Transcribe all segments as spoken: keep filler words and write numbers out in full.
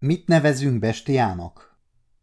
Mit nevezünk bestiának?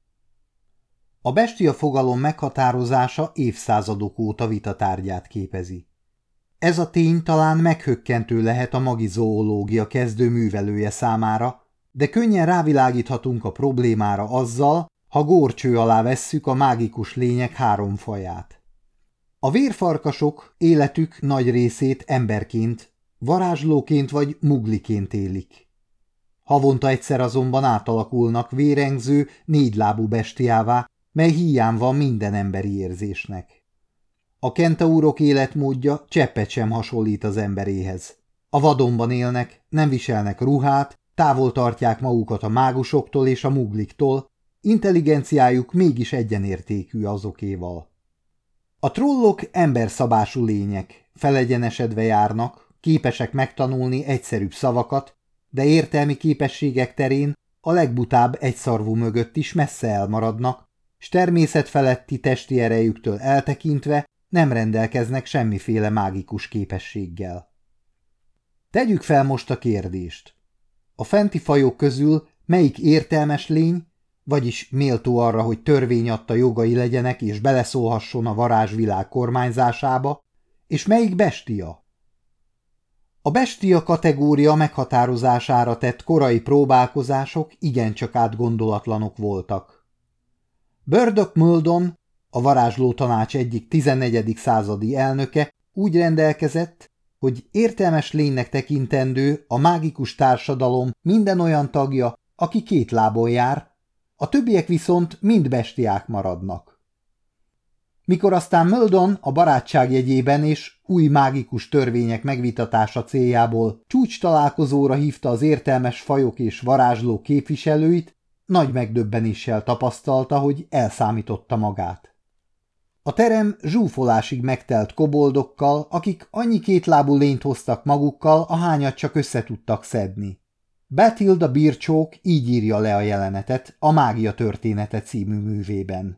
A bestia fogalom meghatározása évszázadok óta vitatárgyát képezi. Ez a tény talán meghökkentő lehet a magizoológia kezdőművelője számára, de könnyen rávilágíthatunk a problémára azzal, ha górcső alá vesszük a mágikus lények három faját. A vérfarkasok életük nagy részét emberként, varázslóként vagy mugliként élik. Havonta egyszer azonban átalakulnak vérengző, négylábú bestiává, mely híján van minden emberi érzésnek. A kentaurok életmódja cseppet sem hasonlít az emberéhez. A vadonban élnek, nem viselnek ruhát, távol tartják magukat a mágusoktól és a mugliktól, intelligenciájuk mégis egyenértékű azokéval. A trollok emberszabású lények, felegyenesedve járnak, képesek megtanulni egyszerűbb szavakat, de értelmi képességek terén a legbutább egyszarvú mögött is messze elmaradnak, s természetfeletti testi erejüktől eltekintve nem rendelkeznek semmiféle mágikus képességgel. Tegyük fel most a kérdést. A fenti fajok közül melyik értelmes lény, vagyis méltó arra, hogy törvény adta jogai legyenek és beleszólhasson a varázsvilág kormányzásába, és melyik bestia? A bestia kategória meghatározására tett korai próbálkozások igencsak átgondolatlanok voltak. Burdock Muldon, a varázsló tanács egyik tizennegyedik századi elnöke úgy rendelkezett, hogy értelmes lénynek tekintendő a mágikus társadalom minden olyan tagja, aki két lábon jár, a többiek viszont mind bestiák maradnak. Mikor aztán Muldon a barátság jegyében és új mágikus törvények megvitatása céljából csúcs találkozóra hívta az értelmes fajok és varázslók képviselőit, nagy megdöbbenéssel tapasztalta, hogy elszámította magát. A terem zsúfolásig megtelt koboldokkal, akik annyi kétlábú lényt hoztak magukkal, ahányat csak össze tudtak szedni. Bathilda Birchók így írja le a jelenetet a Mágia története című művében.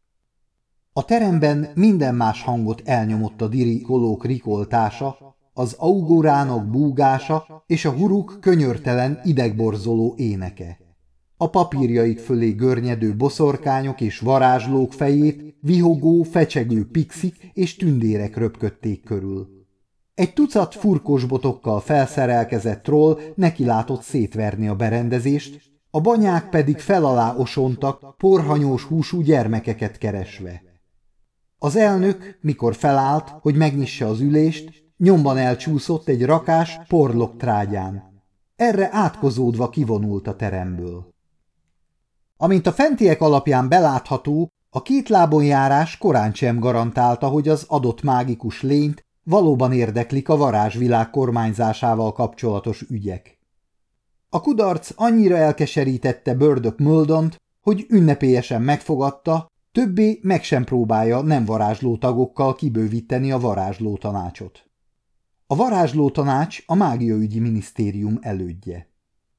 A teremben minden más hangot elnyomott a dirikolók rikoltása, az auguránok búgása és a huruk könyörtelen idegborzoló éneke. A papírjaik fölé görnyedő boszorkányok és varázslók fejét vihogó, fecsegő pixik és tündérek röpködték körül. Egy tucat furkosbotokkal felszerelkezett troll nekilátott szétverni a berendezést, a banyák pedig felalá osontak, porhanyós húsú gyermekeket keresve. Az elnök, mikor felállt, hogy megnyissa az ülést, nyomban elcsúszott egy rakás porlok trágyán. Erre átkozódva kivonult a teremből. Amint a fentiek alapján belátható, a két lábon járás korán sem garantálta, hogy az adott mágikus lényt valóban érdeklik a varázsvilág kormányzásával kapcsolatos ügyek. A kudarc annyira elkeserítette Burdock Muldont, hogy ünnepélyesen megfogadta, többé meg sem próbálja nem varázsló tagokkal kibővíteni a varázsló tanácsot. A varázsló tanács a mágiaügyi minisztérium elődje.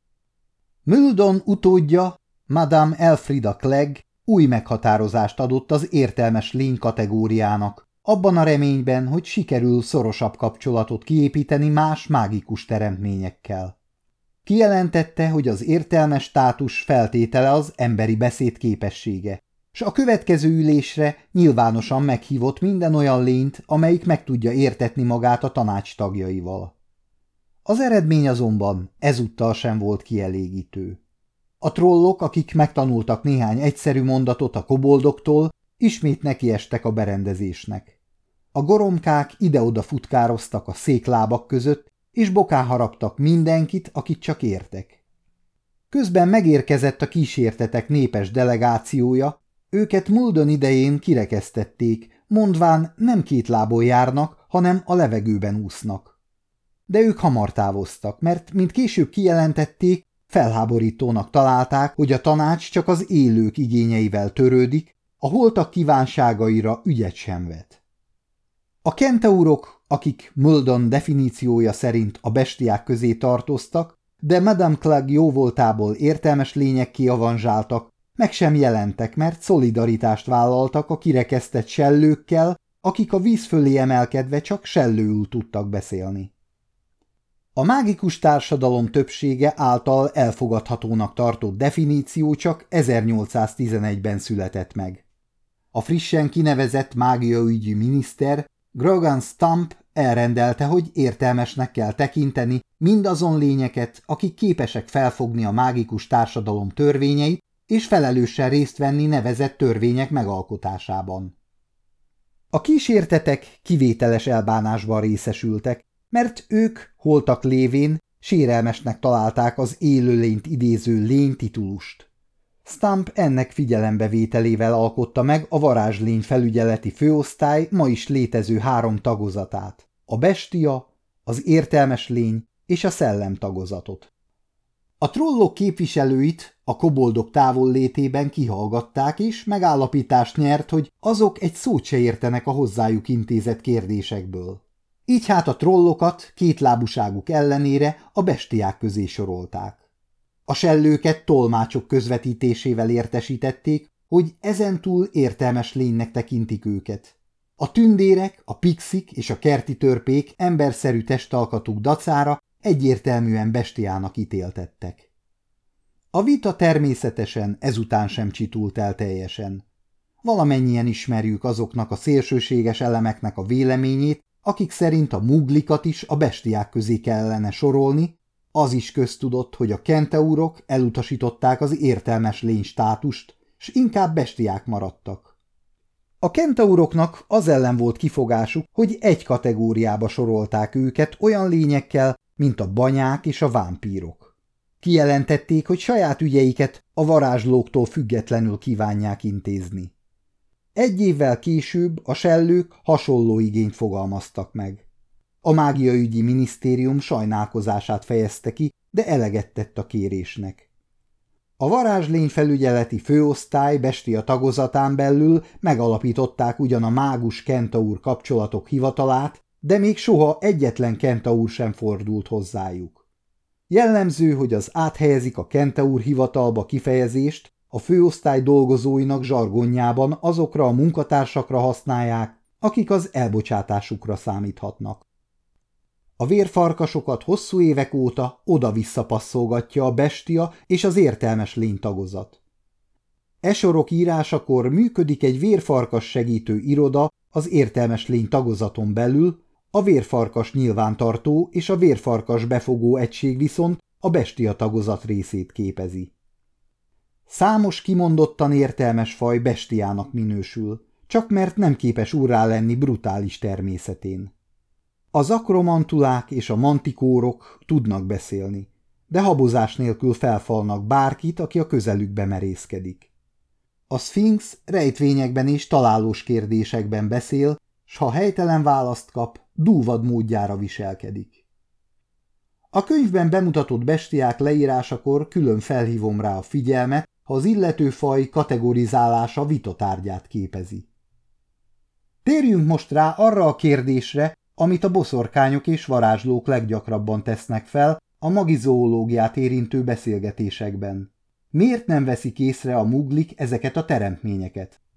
Muldon utódja, Madame Elfrida Clegg új meghatározást adott az értelmes lény kategóriának, abban a reményben, hogy sikerül szorosabb kapcsolatot kiépíteni más mágikus teremtményekkel. Kijelentette, hogy az értelmes státus feltétele az emberi beszéd képessége, s a következő ülésre nyilvánosan meghívott minden olyan lényt, amelyik meg tudja értetni magát a tanács tagjaival. Az eredmény azonban ezúttal sem volt kielégítő. A trollok, akik megtanultak néhány egyszerű mondatot a koboldoktól, ismét nekiestek a berendezésnek. A goromkák ide-oda futkároztak a széklábak között, és bokán haraptak mindenkit, akit csak értek. Közben megérkezett a kísértetek népes delegációja, őket Muldon idején kirekesztették, mondván nem két lábon járnak, hanem a levegőben úsznak. De ők hamar távoztak, mert, mint később kijelentették, felháborítónak találták, hogy a tanács csak az élők igényeivel törődik, a holtak kívánságaira ügyet sem vet. A kentaurok, akik Muldon definíciója szerint a bestiák közé tartoztak, de Madame Clegg jóvoltából értelmes lényekké avanzsáltak, meg sem jelentek, mert szolidaritást vállaltak a kirekesztett sellőkkel, akik a víz fölé emelkedve csak sellőül tudtak beszélni. A mágikus társadalom többsége által elfogadhatónak tartott definíció csak ezernyolcszáztizenegyben született meg. A frissen kinevezett mágiaügyi miniszter Grogan Stump elrendelte, hogy értelmesnek kell tekinteni mindazon lényeket, akik képesek felfogni a mágikus társadalom törvényeit, és felelősen részt venni nevezett törvények megalkotásában. A kísértetek kivételes elbánásban részesültek, mert ők holtak lévén sérelmesnek találták az élőlényt idéző lénytitulust. Stump ennek figyelembevételével alkotta meg a varázslény felügyeleti főosztály ma is létező három tagozatát, a bestia, az értelmes lény és a szellem tagozatot. A trollok képviselőit a koboldok távollétében kihallgatták, és megállapítást nyert, hogy azok egy szót se értenek a hozzájuk intézett kérdésekből. Így hát a trollokat kétlábúságuk ellenére a bestiák közé sorolták. A sellőket tolmácsok közvetítésével értesítették, hogy ezentúl értelmes lénynek tekintik őket. A tündérek, a pixik és a kerti törpék emberszerű testalkatuk dacára egyértelműen bestiának ítéltettek. A vita természetesen ezután sem csitult el teljesen. Valamennyien ismerjük azoknak a szélsőséges elemeknek a véleményét, akik szerint a muglikat is a bestiák közé kellene sorolni. Az is köztudott, hogy a kentaurok elutasították az értelmes lény státust, s inkább bestiák maradtak. A kentauroknak az ellen volt kifogásuk, hogy egy kategóriába sorolták őket olyan lényekkel, mint a banyák és a vámpírok. Kijelentették, hogy saját ügyeiket a varázslóktól függetlenül kívánják intézni. Egy évvel később a sellők hasonló igényt fogalmaztak meg. A mágiaügyi minisztérium sajnálkozását fejezte ki, de eleget tett a kérésnek. A varázslényfelügyeleti főosztály bestia tagozatán belül megalapították ugyan a mágus kentaur kapcsolatok hivatalát, de még soha egyetlen kentaur sem fordult hozzájuk. Jellemző, hogy az áthelyezik a kentaur hivatalba kifejezést, a főosztály dolgozóinak zsargonjában azokra a munkatársakra használják, akik az elbocsátásukra számíthatnak. A vérfarkasokat hosszú évek óta oda-vissza passzolgatja a bestia és az értelmes lény tagozat. E sorok írásakor működik egy vérfarkas segítő iroda az értelmes lény tagozaton belül, a vérfarkas nyilvántartó és a vérfarkas befogó egység viszont a bestia tagozat részét képezi. Számos kimondottan értelmes faj bestiának minősül, csak mert nem képes urrá lenni brutális természetén. Az akromantulák és a mantikórok tudnak beszélni, de habozás nélkül felfalnak bárkit, aki a közelükbe merészkedik. A szfinx rejtvényekben és találós kérdésekben beszél, s ha helytelen választ kap, dúvad módjára viselkedik. A könyvben bemutatott bestiák leírásakor külön felhívom rá a figyelmet, ha az illető faj kategorizálása vitatárgyát képezi. Térjünk most rá arra a kérdésre, amit a boszorkányok és varázslók leggyakrabban tesznek fel a magizoológiát érintő beszélgetésekben. Miért nem veszik észre a muglik ezeket a teremtményeket?